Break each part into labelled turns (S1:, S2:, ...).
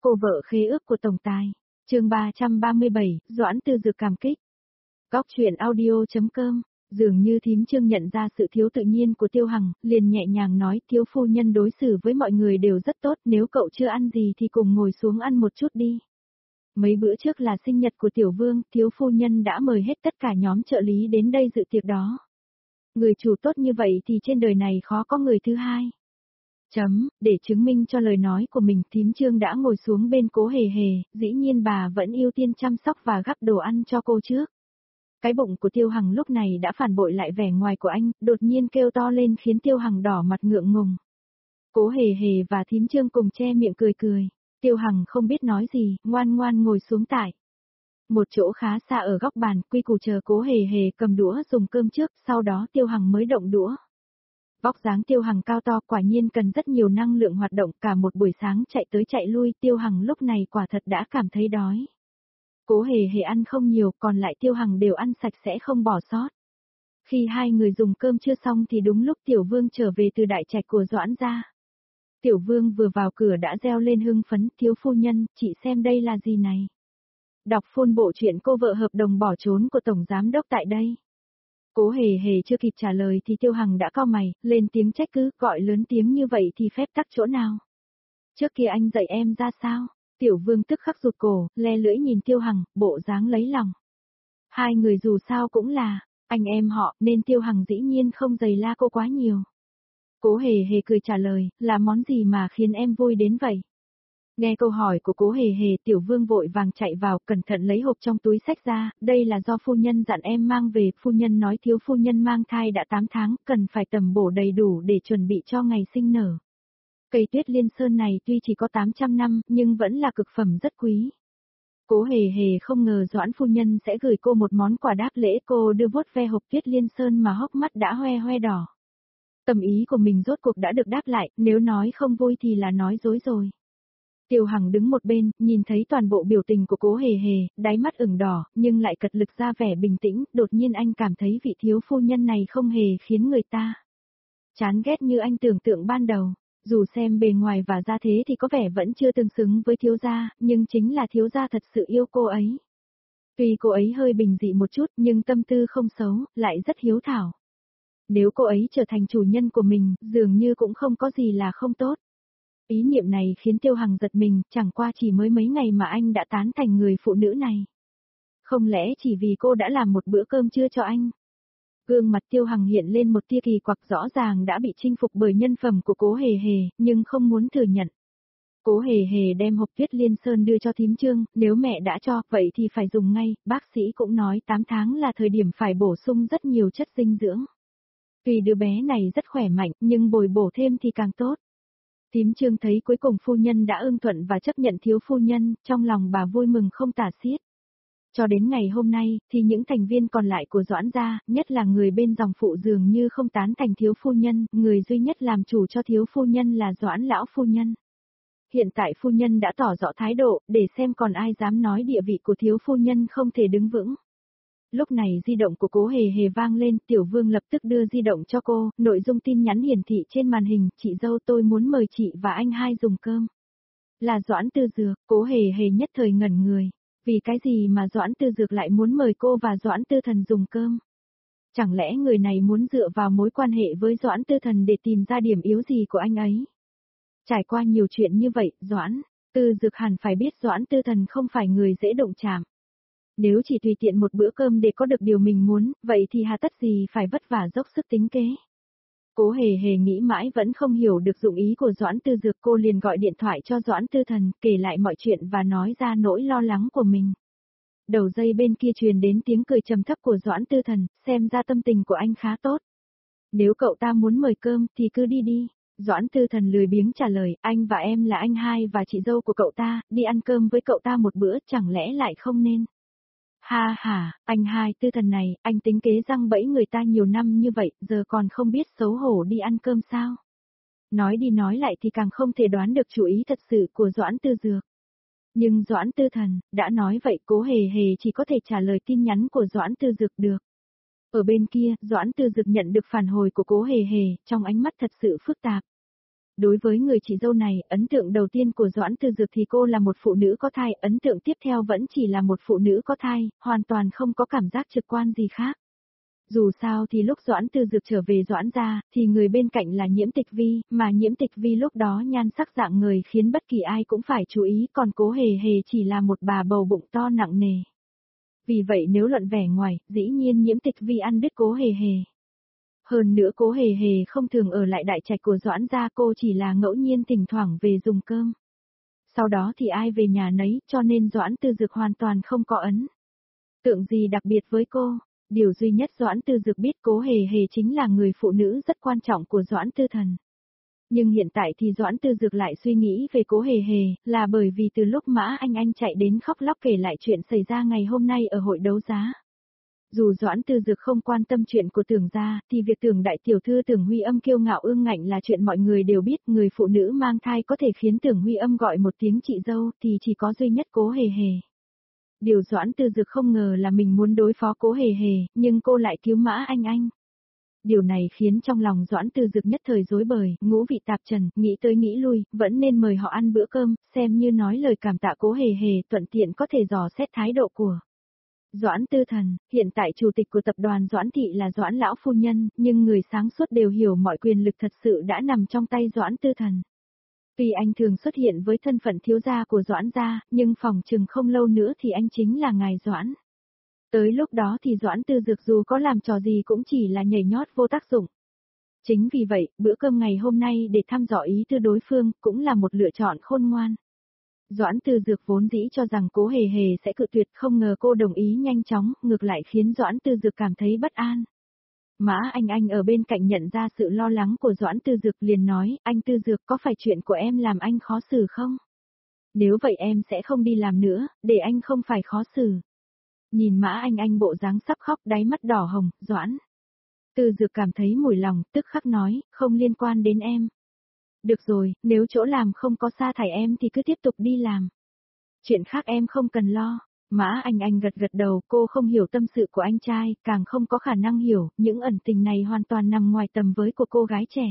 S1: Cô vợ khế ước của tổng tài. Chương 337, Doãn Tư Dược cảm kích. Góc truyện audio.com. Dường như thím Trương nhận ra sự thiếu tự nhiên của Tiêu Hằng, liền nhẹ nhàng nói, thiếu phu nhân đối xử với mọi người đều rất tốt, nếu cậu chưa ăn gì thì cùng ngồi xuống ăn một chút đi. Mấy bữa trước là sinh nhật của Tiểu Vương, thiếu phu nhân đã mời hết tất cả nhóm trợ lý đến đây dự tiệc đó. Người chủ tốt như vậy thì trên đời này khó có người thứ hai. Để chứng minh cho lời nói của mình, thím Trương đã ngồi xuống bên Cố Hề Hề, dĩ nhiên bà vẫn ưu tiên chăm sóc và gắp đồ ăn cho cô trước. Cái bụng của Tiêu Hằng lúc này đã phản bội lại vẻ ngoài của anh, đột nhiên kêu to lên khiến Tiêu Hằng đỏ mặt ngượng ngùng. Cố Hề Hề và thím Trương cùng che miệng cười cười. Tiêu Hằng không biết nói gì, ngoan ngoan ngồi xuống tại một chỗ khá xa ở góc bàn, quy củ chờ Cố Hề Hề cầm đũa dùng cơm trước, sau đó Tiêu Hằng mới động đũa. Vóc dáng Tiêu Hằng cao to quả nhiên cần rất nhiều năng lượng hoạt động, cả một buổi sáng chạy tới chạy lui, Tiêu Hằng lúc này quả thật đã cảm thấy đói. Cố Hề Hề ăn không nhiều, còn lại Tiêu Hằng đều ăn sạch sẽ không bỏ sót. Khi hai người dùng cơm chưa xong thì đúng lúc Tiểu Vương trở về từ đại trạch của Doãn gia. Tiểu Vương vừa vào cửa đã reo lên hưng phấn, thiếu phu nhân, chị xem đây là gì này? Đọc full bộ truyện cô vợ hợp đồng bỏ trốn của Tổng Giám Đốc tại đây. Cố Hề Hề chưa kịp trả lời thì Tiêu Hằng đã cau mày, lên tiếng trách cứ, gọi lớn tiếng như vậy thì phép tắc chỗ nào? Trước kia anh dạy em ra sao? Tiểu Vương tức khắc rụt cổ, le lưỡi nhìn Tiêu Hằng, bộ dáng lấy lòng. Hai người dù sao cũng là anh em họ, nên Tiêu Hằng dĩ nhiên không giày la cô quá nhiều. Cố Hề Hề cười trả lời, là món gì mà khiến em vui đến vậy? Nghe câu hỏi của Cố Hề Hề, Tiểu Vương vội vàng chạy vào, cẩn thận lấy hộp trong túi xách ra, đây là do phu nhân dặn em mang về, phu nhân nói thiếu phu nhân mang thai đã 8 tháng, cần phải tầm bổ đầy đủ để chuẩn bị cho ngày sinh nở. Cây tuyết liên sơn này tuy chỉ có 800 năm, nhưng vẫn là cực phẩm rất quý. Cố Hề Hề không ngờ Doãn phu nhân sẽ gửi cô một món quà đáp lễ, cô đưa vuốt ve hộp tuyết liên sơn mà hốc mắt đã hoe hoe đỏ. Tâm ý của mình rốt cuộc đã được đáp lại, nếu nói không vui thì là nói dối rồi. Tiêu Hằng đứng một bên, nhìn thấy toàn bộ biểu tình của Cố Hề Hề, đáy mắt ửng đỏ, nhưng lại cật lực ra vẻ bình tĩnh, đột nhiên anh cảm thấy vị thiếu phu nhân này không hề khiến người ta chán ghét như anh tưởng tượng ban đầu. Dù xem bề ngoài và gia thế thì có vẻ vẫn chưa tương xứng với thiếu gia, nhưng chính là thiếu gia thật sự yêu cô ấy. Tuy cô ấy hơi bình dị một chút nhưng tâm tư không xấu, lại rất hiếu thảo. Nếu cô ấy trở thành chủ nhân của mình, dường như cũng không có gì là không tốt. Ý niệm này khiến Tiêu Hằng giật mình, chẳng qua chỉ mới mấy ngày mà anh đã tán thành người phụ nữ này. Không lẽ chỉ vì cô đã làm một bữa cơm trưa cho anh? Gương mặt Tiêu Hằng hiện lên một tia kỳ quặc, rõ ràng đã bị chinh phục bởi nhân phẩm của Cố Hề Hề, nhưng không muốn thừa nhận. Cố Hề Hề đem hộp tuyết liên sơn đưa cho thím Trương, nếu mẹ đã cho, vậy thì phải dùng ngay, bác sĩ cũng nói 8 tháng là thời điểm phải bổ sung rất nhiều chất dinh dưỡng. Tuy đứa bé này rất khỏe mạnh, nhưng bồi bổ thêm thì càng tốt. Thím Trương thấy cuối cùng phu nhân đã ưng thuận và chấp nhận thiếu phu nhân, trong lòng bà vui mừng không tả xiết. Cho đến ngày hôm nay, thì những thành viên còn lại của Doãn gia, nhất là người bên dòng phụ dường như không tán thành thiếu phu nhân, người duy nhất làm chủ cho thiếu phu nhân là Doãn lão phu nhân. Hiện tại phu nhân đã tỏ rõ thái độ, để xem còn ai dám nói địa vị của thiếu phu nhân không thể đứng vững. Lúc này di động của Cố Hề Hề vang lên, Tiểu Vương lập tức đưa di động cho cô, nội dung tin nhắn hiển thị trên màn hình, chị dâu tôi muốn mời chị và anh hai dùng cơm. Là Doãn Tư Dược, Cố Hề Hề nhất thời ngẩn người. Vì cái gì mà Doãn Tư Dược lại muốn mời cô và Doãn Tư Thần dùng cơm? Chẳng lẽ người này muốn dựa vào mối quan hệ với Doãn Tư Thần để tìm ra điểm yếu gì của anh ấy? Trải qua nhiều chuyện như vậy, Doãn Tư Dược hẳn phải biết Doãn Tư Thần không phải người dễ động chạm. Nếu chỉ tùy tiện một bữa cơm để có được điều mình muốn, vậy thì hà tất gì phải vất vả dốc sức tính kế. Cố Hề Hề nghĩ mãi vẫn không hiểu được dụng ý của Doãn Tư Dược, cô liền gọi điện thoại cho Doãn Tư Thần, kể lại mọi chuyện và nói ra nỗi lo lắng của mình. Đầu dây bên kia truyền đến tiếng cười trầm thấp của Doãn Tư Thần, xem ra tâm tình của anh khá tốt. Nếu cậu ta muốn mời cơm thì cứ đi đi. Doãn Tư Thần lười biếng trả lời, anh và em là anh hai và chị dâu của cậu ta, đi ăn cơm với cậu ta một bữa chẳng lẽ lại không nên. Ha ha, anh hai Tư Thần này, anh tính kế răng bẫy người ta nhiều năm như vậy, giờ còn không biết xấu hổ đi ăn cơm sao? Nói đi nói lại thì càng không thể đoán được chủ ý thật sự của Doãn Tư Dược. Nhưng Doãn Tư Thần, đã nói vậy Cố Hề Hề chỉ có thể trả lời tin nhắn của Doãn Tư Dược được. Ở bên kia, Doãn Tư Dược nhận được phản hồi của Cố Hề Hề, trong ánh mắt thật sự phức tạp. Đối với người chị dâu này, ấn tượng đầu tiên của Doãn Tư Dược thì cô là một phụ nữ có thai, ấn tượng tiếp theo vẫn chỉ là một phụ nữ có thai, hoàn toàn không có cảm giác trực quan gì khác. Dù sao thì lúc Doãn Tư Dược trở về Doãn gia, thì người bên cạnh là Nhiễm Tịch Vi, mà Nhiễm Tịch Vi lúc đó nhan sắc dạng người khiến bất kỳ ai cũng phải chú ý, còn Cố Hề Hề chỉ là một bà bầu bụng to nặng nề. Vì vậy nếu luận vẻ ngoài, dĩ nhiên Nhiễm Tịch Vi ăn đứt Cố Hề Hề. Hơn nữa Cố Hề Hề không thường ở lại đại trạch của Doãn gia, cô chỉ là ngẫu nhiên thỉnh thoảng về dùng cơm. Sau đó thì ai về nhà nấy, cho nên Doãn Tư Dược hoàn toàn không có ấn tượng gì đặc biệt với cô. Điều duy nhất Doãn Tư Dược biết Cố Hề Hề chính là người phụ nữ rất quan trọng của Doãn Tư Thần. Nhưng hiện tại thì Doãn Tư Dược lại suy nghĩ về Cố Hề Hề, là bởi vì từ lúc Mã Anh chạy đến khóc lóc kể lại chuyện xảy ra ngày hôm nay ở hội đấu giá. Dù Doãn Tư Dược không quan tâm chuyện của Tưởng gia, thì việc Tưởng đại tiểu thư Tưởng Huy Âm kiêu ngạo ương ngạnh là chuyện mọi người đều biết, người phụ nữ mang thai có thể khiến Tưởng Huy Âm gọi một tiếng chị dâu thì chỉ có duy nhất Cố Hề Hề. Điều Doãn Tư Dược không ngờ là mình muốn đối phó Cố Hề Hề, nhưng cô lại cứu Mã Anh. Điều này khiến trong lòng Doãn Tư Dược nhất thời rối bời, ngũ vị tạp trần, nghĩ tới nghĩ lui, vẫn nên mời họ ăn bữa cơm, xem như nói lời cảm tạ Cố Hề Hề, thuận tiện có thể dò xét thái độ của Doãn Tư Thần. Hiện tại chủ tịch của tập đoàn Doãn Thị là Doãn lão phu nhân, nhưng người sáng suốt đều hiểu mọi quyền lực thật sự đã nằm trong tay Doãn Tư Thần. Tuy anh thường xuất hiện với thân phận thiếu gia của Doãn gia, nhưng phòng chừng không lâu nữa thì anh chính là ngài Doãn. Tới lúc đó thì Doãn Tư Dược dù có làm trò gì cũng chỉ là nhảy nhót vô tác dụng. Chính vì vậy, bữa cơm ngày hôm nay để thăm dò ý tư đối phương cũng là một lựa chọn khôn ngoan. Doãn Tư Dược vốn dĩ cho rằng Cố Hề Hề sẽ cự tuyệt, không ngờ cô đồng ý nhanh chóng, ngược lại khiến Doãn Tư Dược cảm thấy bất an. Mã Anh ở bên cạnh nhận ra sự lo lắng của Doãn Tư Dược liền nói, anh Tư Dược có phải chuyện của em làm anh khó xử không? Nếu vậy em sẽ không đi làm nữa, để anh không phải khó xử. Nhìn Mã Anh bộ dáng sắp khóc đáy mắt đỏ hồng, Doãn Tư Dược cảm thấy mùi lòng, tức khắc nói, không liên quan đến em. Được rồi, nếu chỗ làm không có sa thải em thì cứ tiếp tục đi làm. Chuyện khác em không cần lo. Mã Anh gật gật đầu, cô không hiểu tâm sự của anh trai, càng không có khả năng hiểu, những ẩn tình này hoàn toàn nằm ngoài tầm với của cô gái trẻ.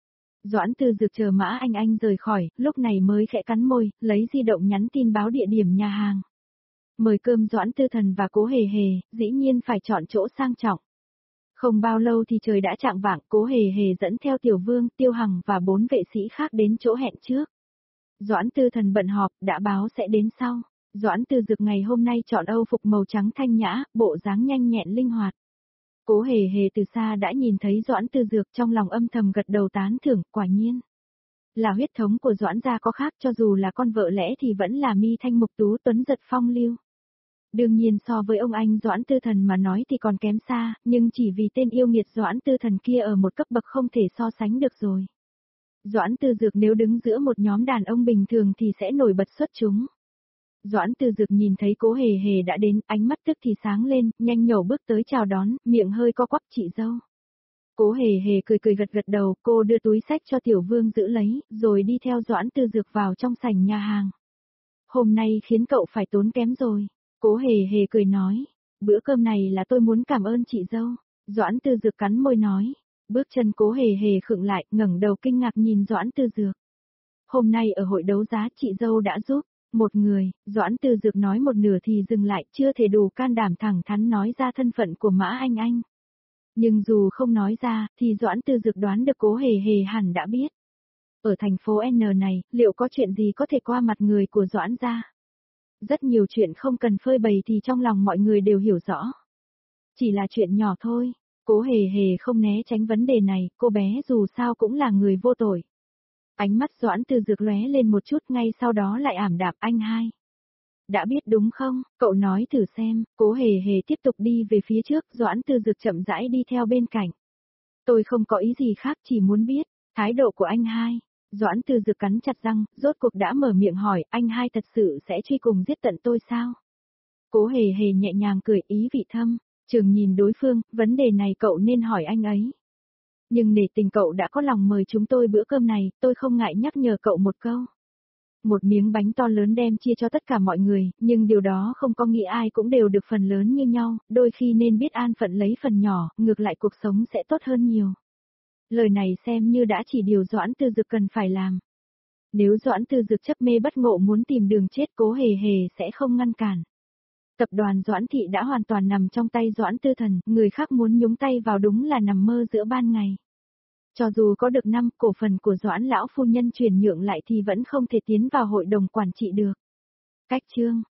S1: Doãn Tư Dược chờ Mã Anh rời khỏi, lúc này mới khẽ cắn môi, lấy di động nhắn tin báo địa điểm nhà hàng. Mời cơm Doãn Tư Thần và Cố Hề Hề, dĩ nhiên phải chọn chỗ sang trọng. Không bao lâu thì trời đã chạng vạng, Cố Hề Hề dẫn theo Tiểu Vương, Tiêu Hằng và 4 vệ sĩ khác đến chỗ hẹn trước. Doãn Tư Thần bận họp, đã báo sẽ đến sau. Doãn Tư Dược ngày hôm nay chọn âu phục màu trắng thanh nhã, bộ dáng nhanh nhẹn linh hoạt. Cố Hề Hề từ xa đã nhìn thấy Doãn Tư Dược, trong lòng âm thầm gật đầu tán thưởng, quả nhiên. Là huyết thống của Doãn gia có khác, cho dù là con vợ lẽ thì vẫn là mi thanh mục tú tuấn giật phong lưu. Đương nhiên so với ông anh Doãn Tư Thần mà nói thì còn kém xa, nhưng chỉ vì tên yêu nghiệt Doãn Tư Thần kia ở một cấp bậc không thể so sánh được rồi. Doãn Tư Dược nếu đứng giữa một nhóm đàn ông bình thường thì sẽ nổi bật xuất chúng. Doãn Tư Dược nhìn thấy Cố Hề Hề đã đến, ánh mắt tức thì sáng lên, nhanh nhẩu bước tới chào đón, miệng hơi co quắp, chị dâu. Cố Hề Hề cười gật gật đầu, cô đưa túi sách cho Tiểu Vương giữ lấy, rồi đi theo Doãn Tư Dược vào trong sảnh nhà hàng. Hôm nay khiến cậu phải tốn kém rồi. Cố Hề Hề cười nói, bữa cơm này là tôi muốn cảm ơn chị dâu. Doãn Tư Dược cắn môi nói, bước chân Cố Hề Hề khựng lại, ngẩng đầu kinh ngạc nhìn Doãn Tư Dược. Hôm nay ở hội đấu giá chị dâu đã giúp một người, Doãn Tư Dược nói một nửa thì dừng lại, chưa thể đủ can đảm thẳng thắn nói ra thân phận của Mã Anh. Nhưng dù không nói ra, thì Doãn Tư Dược đoán được Cố Hề Hề hẳn đã biết. Ở thành phố N này, liệu có chuyện gì có thể qua mặt người của Doãn gia? Rất nhiều chuyện không cần phơi bày thì trong lòng mọi người đều hiểu rõ. Chỉ là chuyện nhỏ thôi, Cố Hề Hề không né tránh vấn đề này, cô bé dù sao cũng là người vô tội. Ánh mắt Doãn Tư Dược lóe lên một chút, ngay sau đó lại ảm đạm, anh hai. Đã biết đúng không, cậu nói thử xem. Cố Hề Hề tiếp tục đi về phía trước, Doãn Tư Dược chậm rãi đi theo bên cạnh. Tôi không có ý gì khác, chỉ muốn biết thái độ của anh hai. Doãn Tư Dược cắn chặt răng, rốt cuộc đã mở miệng hỏi, anh hai thật sự sẽ truy cùng giết tận tôi sao? Cố Hề Hề nhẹ nhàng cười, ý vị thâm, Trường nhìn đối phương, vấn đề này cậu nên hỏi anh ấy. Nhưng nể tình cậu đã có lòng mời chúng tôi bữa cơm này, tôi không ngại nhắc nhở cậu một câu. Một miếng bánh to lớn đem chia cho tất cả mọi người, nhưng điều đó không có nghĩa ai cũng đều được phần lớn như nhau, đôi khi nên biết an phận lấy phần nhỏ, ngược lại cuộc sống sẽ tốt hơn nhiều. Lời này xem như đã chỉ điều Doãn Tư Dực cần phải làm. Nếu Doãn Tư Dực chấp mê bất ngộ muốn tìm đường chết, Cố Hề Hề sẽ không ngăn cản. Tập đoàn Doãn Thị đã hoàn toàn nằm trong tay Doãn Tư Thần, người khác muốn nhúng tay vào đúng là nằm mơ giữa ban ngày. Cho dù có được cổ phần của Doãn lão phu nhân chuyển nhượng lại thì vẫn không thể tiến vào hội đồng quản trị được. Cách chương